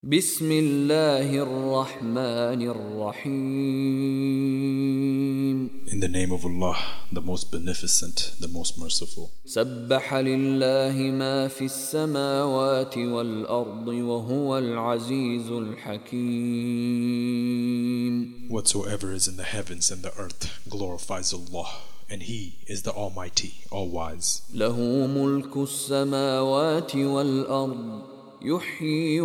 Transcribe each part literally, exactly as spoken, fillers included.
بسم الله الرحمن الرحيم. In the name of Allah, the most beneficent, the most merciful. سبح لله ما في السماوات والأرض وهو العزيز الحكيم. Whatsoever is in the heavens and the earth glorifies Allah, and He is the Almighty, All-Wise. له ملك السماوات والأرض يحيي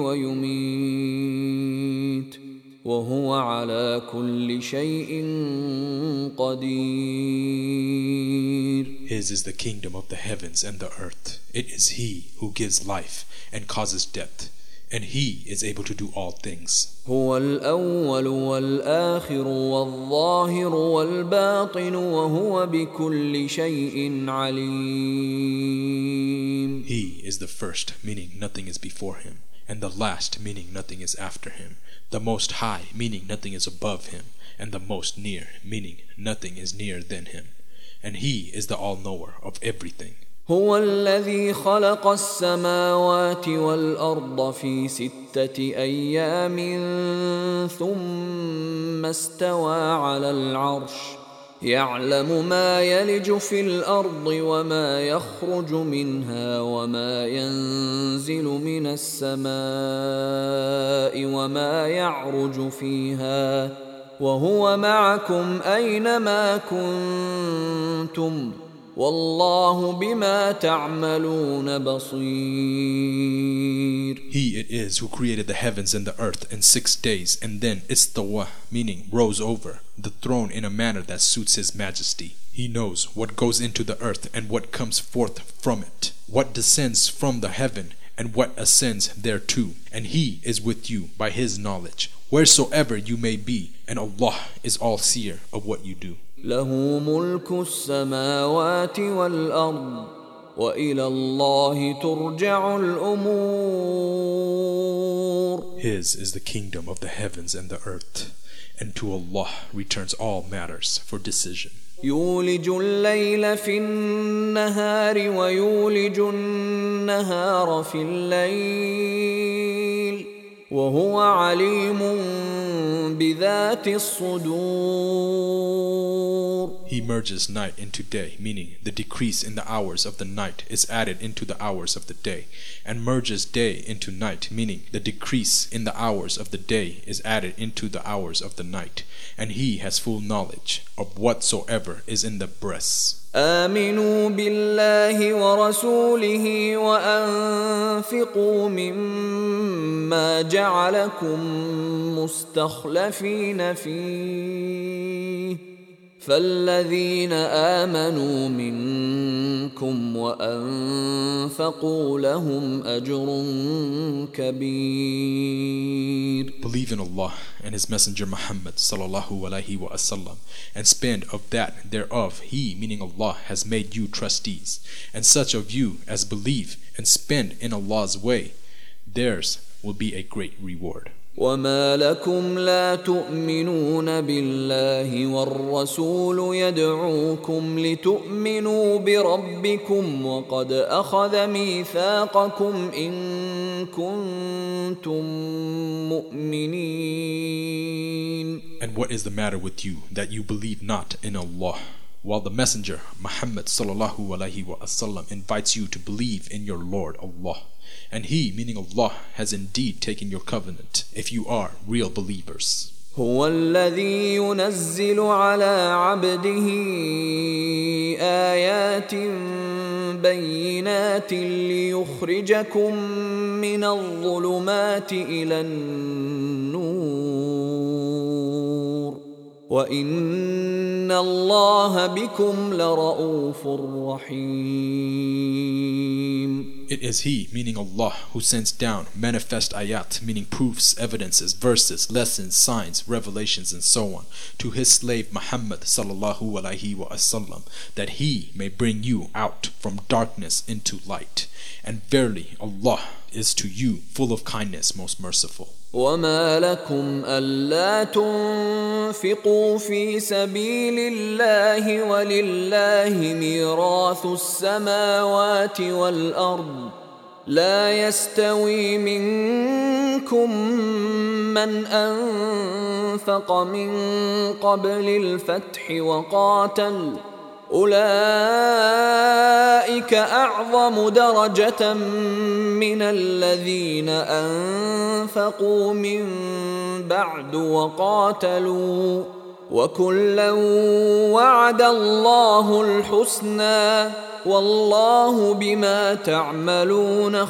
ويميت وهو على كل شيء قدير. His is the kingdom of the heavens and the earth. It is He who gives life and causes death, and He is able to do all things. هو الأول والآخر والظاهر والباطن وهو بكل شيء عليم. He is the first, meaning nothing is before Him, and the last, meaning nothing is after Him, the most high, meaning nothing is above Him, and the most near, meaning nothing is nearer than Him. And He is the all-knower of everything. هو الذي خلق السماوات والأرض في ستة أيام ثم استوى على العرش يعلم ما يلج في الأرض وما يخرج منها وما ينزل من السماء وما يعرج فيها وهو معكم أينما كنتم والله بما تعملون بصير. He it is who created the heavens and the earth in six days, and then istawa, meaning rose over the throne in a manner that suits His majesty. He knows what goes into the earth and what comes forth from it, what descends from the heaven and what ascends thereto, and He is with you by His knowledge, wheresoever you may be, and Allah is all-seer of what you do. له ملك السماوات والأرض وإلى الله ترجع الأمور. His is the kingdom of the heavens and the earth, and to Allah returns all matters for decision. يولج الليل في النهار ويولج النهار في الليل وهو عليم بذات الصدور. He merges night into day, meaning the decrease in the hours of the night is added into the hours of the day, and merges day into night, meaning the decrease in the hours of the day is added into the hours of the night, and He has full knowledge of whatsoever is in the breasts. آمنوا بالله ورسوله وأنفقوا مما جعلكم مستخلفين فيه فالذين آمنوا منكم وأنفقوا لهم أجر كبير. Believe in Allah and His Messenger Muhammad sallallahu alaihi wasallam, and spend of that thereof He, meaning Allah, has made you trustees, and such of you as believe and spend in Allah's way, theirs will be a great reward. وما لكم لا تؤمنون بالله والرسول يدعوكم لتؤمنوا بربكم وقد أخذ ميثاقكم إن كنتم مؤمنين. And what is the matter with you that you believe not in Allah, while the Messenger Muhammad sallallahu alaihi wasallam invites you to believe in your Lord Allah? And He, meaning Allah, has indeed taken your covenant, if you are real believers. هو الذي ينزل على عبده آيات بينات ليخرجكم من الظلمات إلى النور وإن الله بكم لرؤوف رحيم. It is He, meaning Allah, who sends down manifest ayat, meaning proofs, evidences, verses, lessons, signs, revelations, and so on, to His slave Muhammad sallallahu alaihi wasallam, that He may bring you out from darkness into light. And verily Allah is to you full of kindness, most merciful. وما لكم ألا تنفقوا في سبيل الله ولله ميراث السماوات والأرض لا يستوي منكم منكم من أنفق من قبل الفتح وقاتل أولئك أعظم درجة من الذين أنفقوا من بعد وقاتلوا وكلا وعد الله الحسنى والله بما تعملون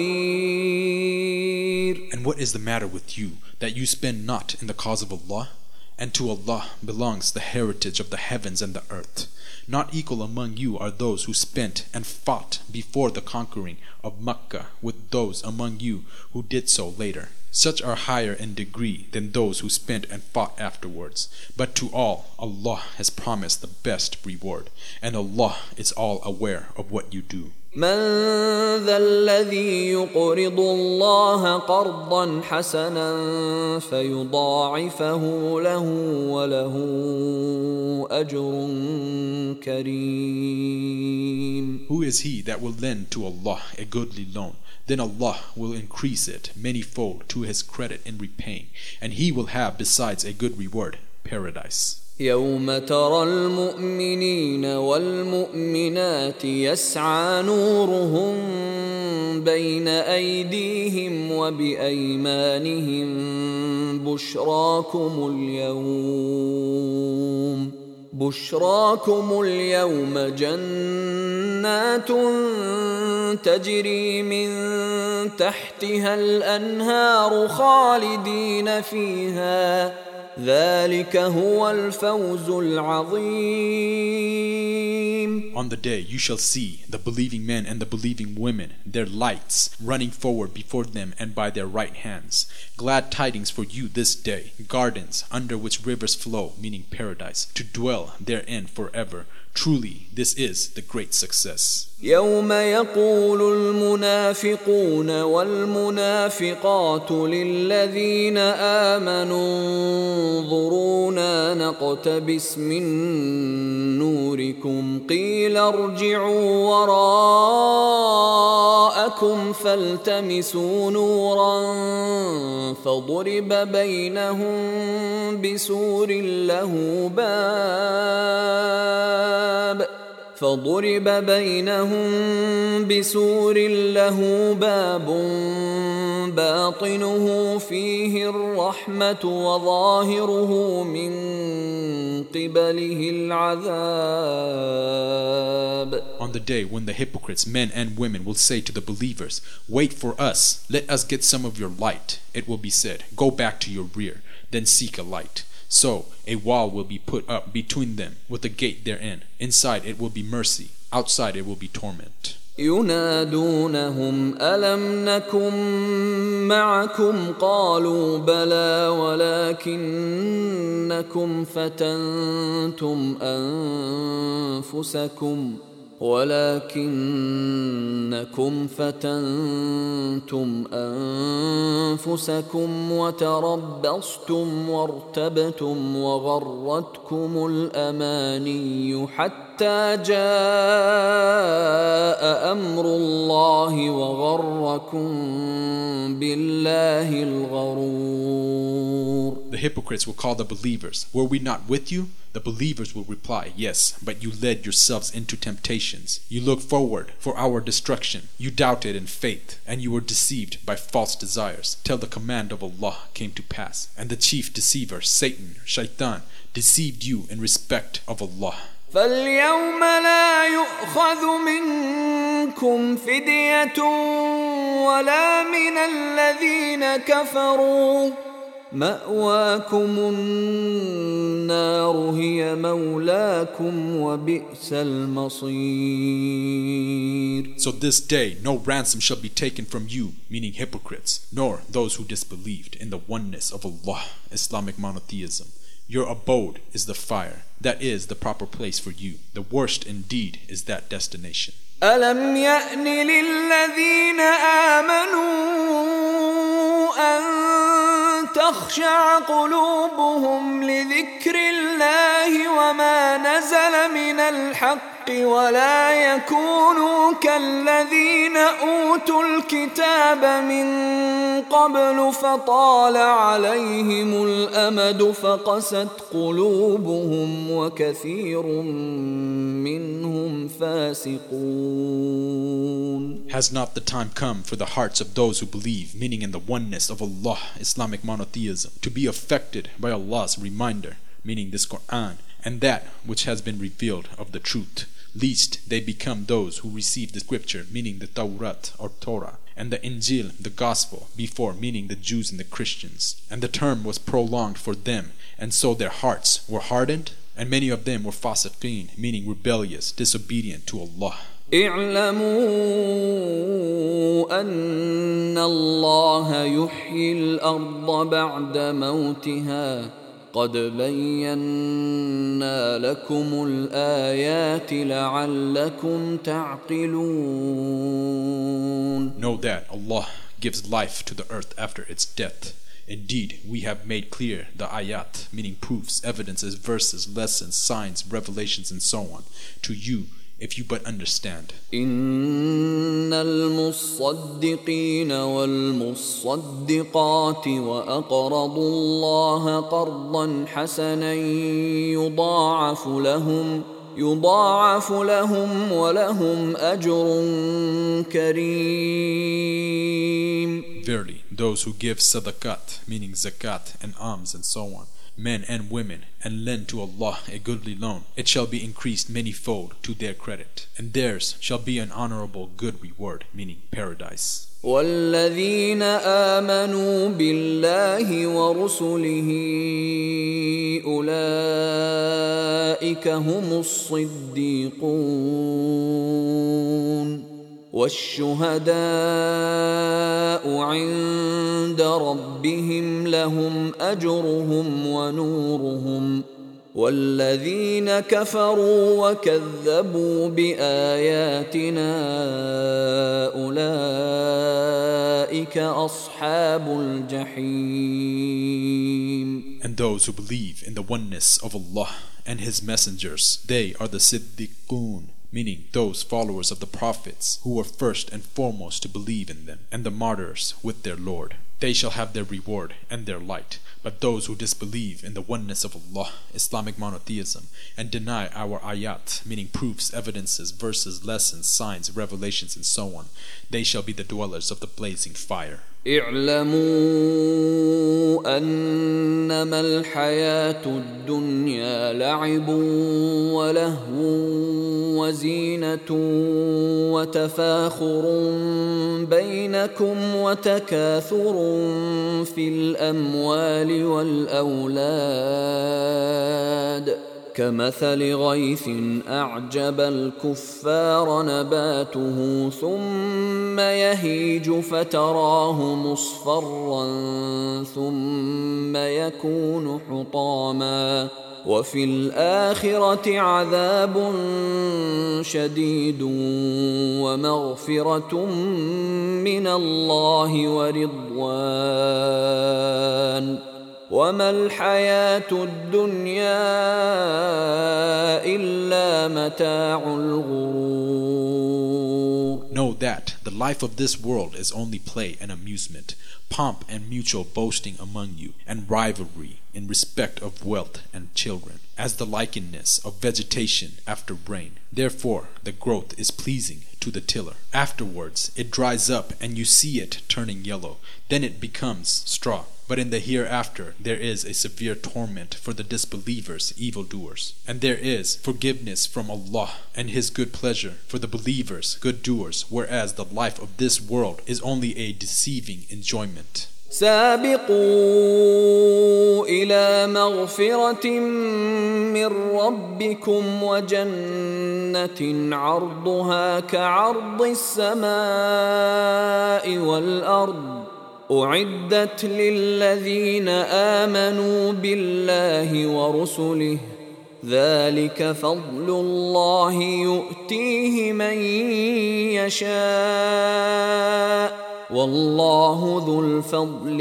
خبير. And what is the matter with you, that you spend not in the cause of Allah? And to Allah belongs the heritage of the heavens and the earth. Not equal among you are those who spent and fought before the conquering of Makkah with those among you who did so later. Such are higher in degree than those who spent and fought afterwards. But to all, Allah has promised the best reward, and Allah is all aware of what you do. من ذا الذي يقرض الله قرضا حسنا فيضاعفه له وله أجر كريم. Who is he that will lend to Allah a goodly loan? Then Allah will increase it manyfold to his credit in repaying, and he will have besides a good reward, paradise. يوم ترى المؤمنين والمؤمنات يسعى نورهم بين أيديهم وبأيمانهم بشراكم اليوم بشراكم اليوم جنات تجري من تحتها الأنهار خالدين فيها ذلك هو الفوز العظيم. On the day you shall see the believing men and the believing women, their lights running forward before them and by their right hands. Glad tidings for you this day, gardens under which rivers flow, meaning paradise, to dwell therein forever. Truly, this is the great success. يوم يقول المنافقون والمنافقات للذين آمنوا انظرونا نقتبس من نوركم قيل ارجعوا وراءكم فالتمسوا نورا فضرب بينهم بسور له باب فضرب بينهم بسور له باب باطنه فيه الرحمة وظاهره من قبله العذاب. On the day when the hypocrites, men and women, will say to the believers, wait for us, let us get some of your light. It will be said, go back to your rear, then seek a light. So a wall will be put up between them with a gate therein. Inside it will be mercy, outside it will be torment. ينادونهم ألم نكن معكم قالوا بلى ولكنكم فتنتم أنفسكم ولكنكم فتنتم أنفسكم وتربصتم وارتبتم وغرتكم الأماني حتى جاء أمر الله وغركم بالله الغرور. The hypocrites will call the believers, were we not with you? The believers will reply, yes, but you led yourselves into temptations. You looked forward for our destruction. You doubted in faith, and you were deceived by false desires, till the command of Allah came to pass. And the chief deceiver, Satan, Shaitan, deceived you in respect of Allah. فاليوم لا يؤخذ منكم فدية ولا من الذين كفروا مأواكم النار هي مولاكم وبئس المصير. So this day no ransom shall be taken from you, meaning hypocrites, nor those who disbelieved in the oneness of Allah, Islamic monotheism. Your abode is the fire. That is the proper place for you. The worst indeed is that destination. ألم يأن للذين آمنوا أن تخشع قلوبهم لذكر الله وما نزل من الحق ولا يكونوا كالذين أوتوا الكتاب من قبل فطال عليهم الأمد فقست قلوبهم وكثير منهم فاسقون. Has not the time come for the hearts of those who believe, meaning in the oneness of Allah, Islamic monotheism, to be affected by Allah's reminder, meaning this Quran, and that which has been revealed of the truth, lest they become those who receive the scripture, meaning the Tawrat or Torah, and the Injil, the Gospel, before, meaning the Jews and the Christians. And the term was prolonged for them, and so their hearts were hardened, and many of them were fasiqeen, meaning rebellious, disobedient to Allah. اعلموا أن الله يحيي الأرض بعد موتها قد بينا لكم الآيات لعلكم تعقلون. Know that Allah gives life to the earth after its death. Indeed, we have made clear the ayat, meaning proofs, evidences, verses, lessons, signs, revelations, and so on, to you, if you but understand. إن المصدقين والمصدقات وأقرضوا الله قرضا حسنا يضاعف لهم يضاعف لهم ولهم أجر كريم. Verily, those who give sadaqat, meaning zakat and alms and so on, men and women, and lend to Allah a goodly loan, it shall be increased manyfold to their credit, and theirs shall be an honorable good reward, meaning paradise. والذين آمنوا بالله ورسله أولئك هم الصديقون والشهداء عند ربهم لهم أجرهم ونورهم والذين كفروا وكذبوا بآياتنا أولئك أصحاب الجحيم. And those who believe in the oneness of Allah and His messengers, they are the Siddiqun, meaning those followers of the prophets who were first and foremost to believe in them, and the martyrs with their Lord. They shall have their reward and their light. But those who disbelieve in the oneness of Allah, Islamic monotheism, and deny our ayat, meaning proofs, evidences, verses, lessons, signs, revelations, and so on, they shall be the dwellers of the blazing fire. اعلموا أنما الحياة الدنيا لعب ولهو وزينة وتفاخر بينكم وتكاثر في الأموال والأولاد كمثل غيث أعجب الكفار نباته ثم يهيج فتراه مصفرا ثم يكون حطاما وفي الآخرة عذاب شديد ومغفرة من الله ورضوان وما الحياة الدنيا إلا متاع الغرور. Know that the life of this world is only play and amusement, pomp and mutual boasting among you, and rivalry in respect of wealth and children, as the likeness of vegetation after rain. Therefore the growth is pleasing to the tiller. Afterwards it dries up and you see it turning yellow. Then it becomes straw. But in the hereafter there is a severe torment for the disbelievers, evildoers. And there is forgiveness from Allah and His good pleasure for the believers, good doers, whereas the life of this world is only a deceiving enjoyment. سابقوا إلى مغفرة من ربكم وجنة عرضها كعرض السماء والأرض أعدت للذين آمنوا بالله ورسله ذلك فضل الله يؤتيه من يشاء والله ذو الفضل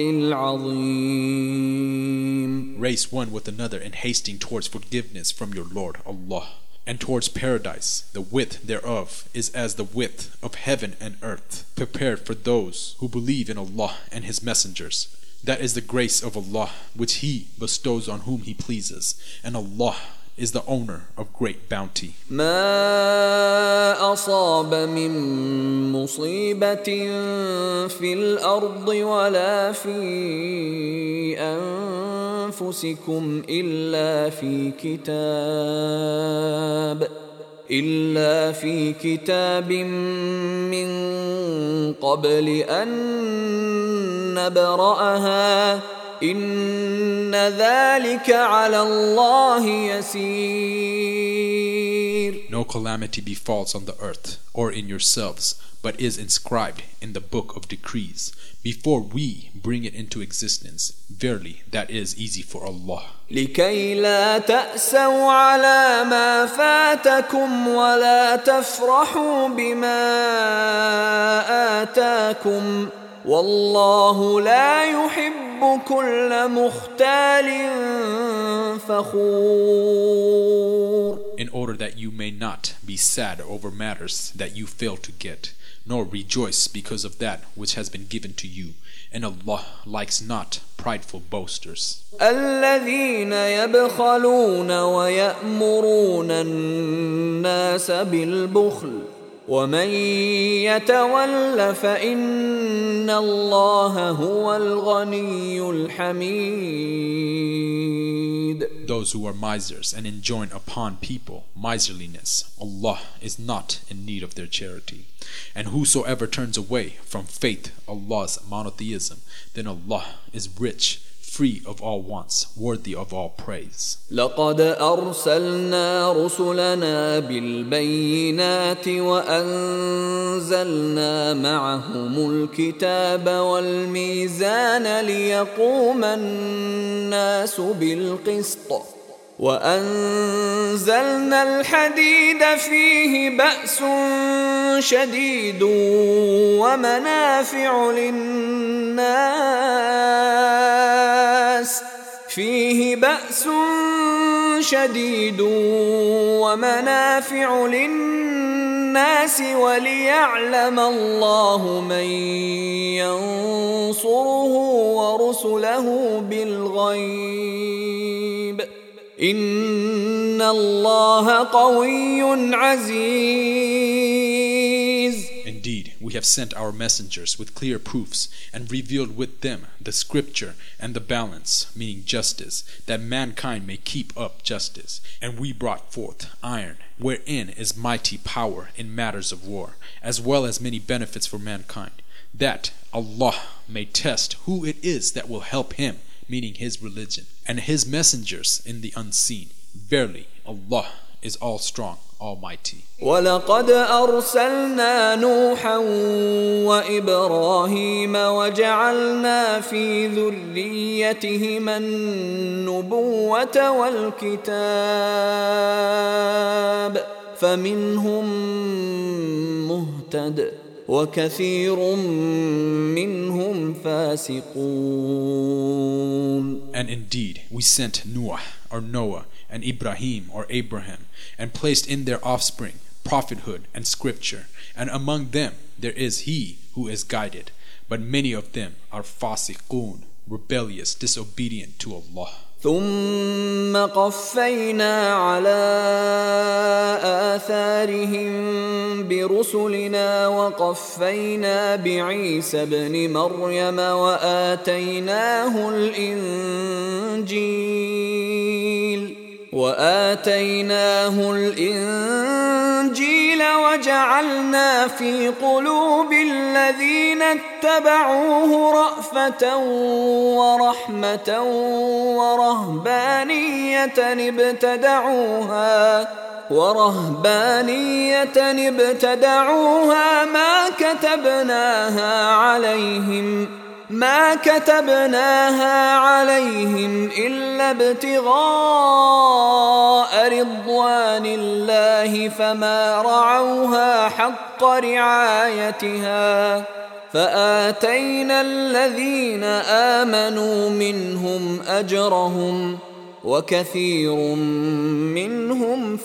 العظيم. Race one with another in hasting towards forgiveness from your Lord Allah. and towards paradise, the width thereof is as the width of heaven and earth, prepared for those who believe in Allah and His messengers. That is the grace of Allah, which He bestows on whom He pleases, and Allah is the owner of great bounty. ما أصاب من مصيبة في الأرض ولا في أنفسكم إلا في كتاب إلا في كتاب من قبل أن نبرأها إن ذلك على الله يسير. No calamity befalls on the earth or in yourselves, but is inscribed in the book of decrees before we bring it into existence. Verily, that is easy for Allah. لكي لا تأسوا على ما فاتكم ولا تفرحوا بما آتاكم والله لا يحب كل مختال فخور. In order that you may not be sad over matters that you fail to get, nor rejoice because of that which has been given to you, and Allah likes not prideful boasters. الذين يبخلون ويأمرون الناس بالبخل ومن يتول فإن الله هو الغني الحميد. Those who are misers and enjoin upon people miserliness, Allah is not in need of their charity. And whosoever turns away from faith, Allah's monotheism, then Allah is rich, free of all wants, worthy of all praise. لقد أرسلنا رسلنا بالبينات وأنزلنا معهم الكتاب والميزان ليقوم الناس بالقسط وأنزلنا الحديد فيه بأس شديد ومنافع للناس فيه بأس شديد ومنافع للناس وليعلم الله من ينصره ورسله بالغيب إن الله قوي عزيز. Indeed, we have sent our messengers with clear proofs and revealed with them the scripture and the balance, meaning justice, that mankind may keep up justice. And we brought forth iron, wherein is mighty power in matters of war, as well as many benefits for mankind, that Allah may test who it is that will help him, meaning his religion, and his messengers in the unseen. Verily, Allah is all strong, almighty. ولقد أرسلنا نوحا وإبراهيم وجعلنا في ذريتهما النبوة والكتاب فمنهم مهتد وكثير منهم فاسقون. And indeed, we sent Noah or Noah and Ibrahim or Abraham, and placed in their offspring prophethood and scripture, and among them there is he who is guided, but many of them are fasiqun, rebellious, disobedient to Allah. ثم قفينا على آثارهم برسلنا وقفينا بعيسى ابن مريم وآتيناه الإنجيل وآتيناه الإنجيل وجعلنا في قلوب الذين اتبعوه رأفة ورحمة ورهبانية ابتدعوها ورهبانية ابتدعوها ما كتبناها عليهم ما كتبناها عليهم إلا ابتغاء رضوان الله فما رعوها حق رعايتها فآتينا الذين آمنوا منهم أجرهم وكثير منهم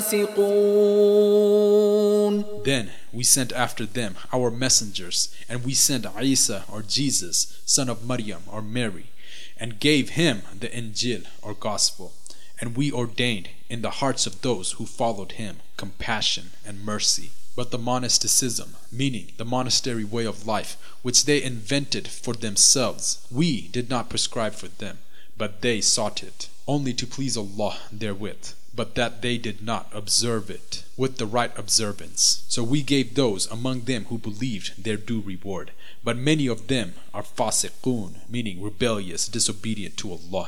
فاسقون. Then we sent after them our messengers, and we sent Isa or Jesus, son of Maryam or Mary, and gave him the Injil or gospel. And we ordained in the hearts of those who followed him compassion and mercy. But the monasticism, meaning the monastery way of life, which they invented for themselves, we did not prescribe for them, but they sought it, only to please Allah therewith, but that they did not observe it with the right observance. So we gave those among them who believed their due reward. But many of them are fasiqun, meaning rebellious, disobedient to Allah.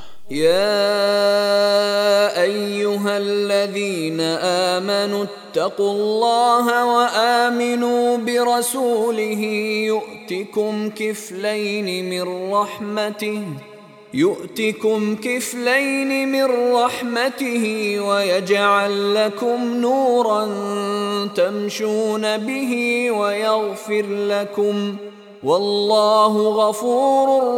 يا أيها الذين آمنوا اتقوا الله وآمنوا برسوله يؤتكم كفلين من رحمته يؤتكم كفلين من رحمته ويجعل لكم نورا تمشون به ويغفر لكم والله غفور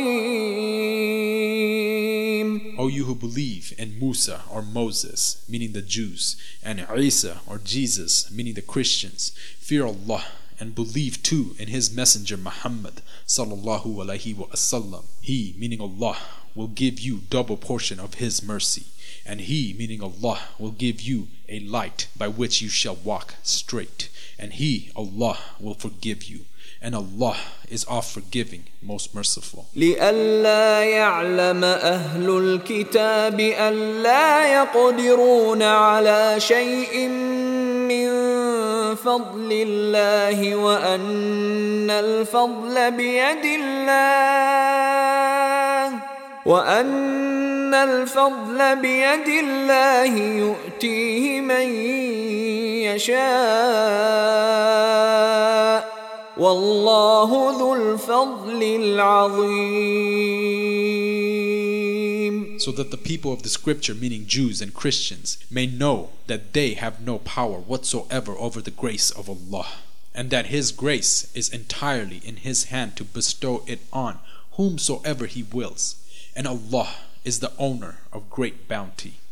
رحيم. O you who believe in Musa or Moses, meaning the Jews, and Isa or Jesus, meaning the Christians, fear Allah and believe too in his messenger Muhammad sallallahu alaihi wasallam. He, meaning Allah, will give you double portion of his mercy, and he, meaning Allah, will give you a light by which you shall walk straight, and he, Allah, will forgive you. And Allah is oft forgiving, most merciful. لئلا يعلم أهل الكتاب ألا يقدرون على شيء من فضل الله وأن الفضل بيد الله وأن الفضل بيد الله يؤتيه من يشاء والله ذو الفضل العظيم. So that the people of the scripture, meaning Jews and Christians, may know that they have no power whatsoever over the grace of Allah, and that his grace is entirely in his hand to bestow it on whomsoever he wills, and Allah is the owner of great bounty.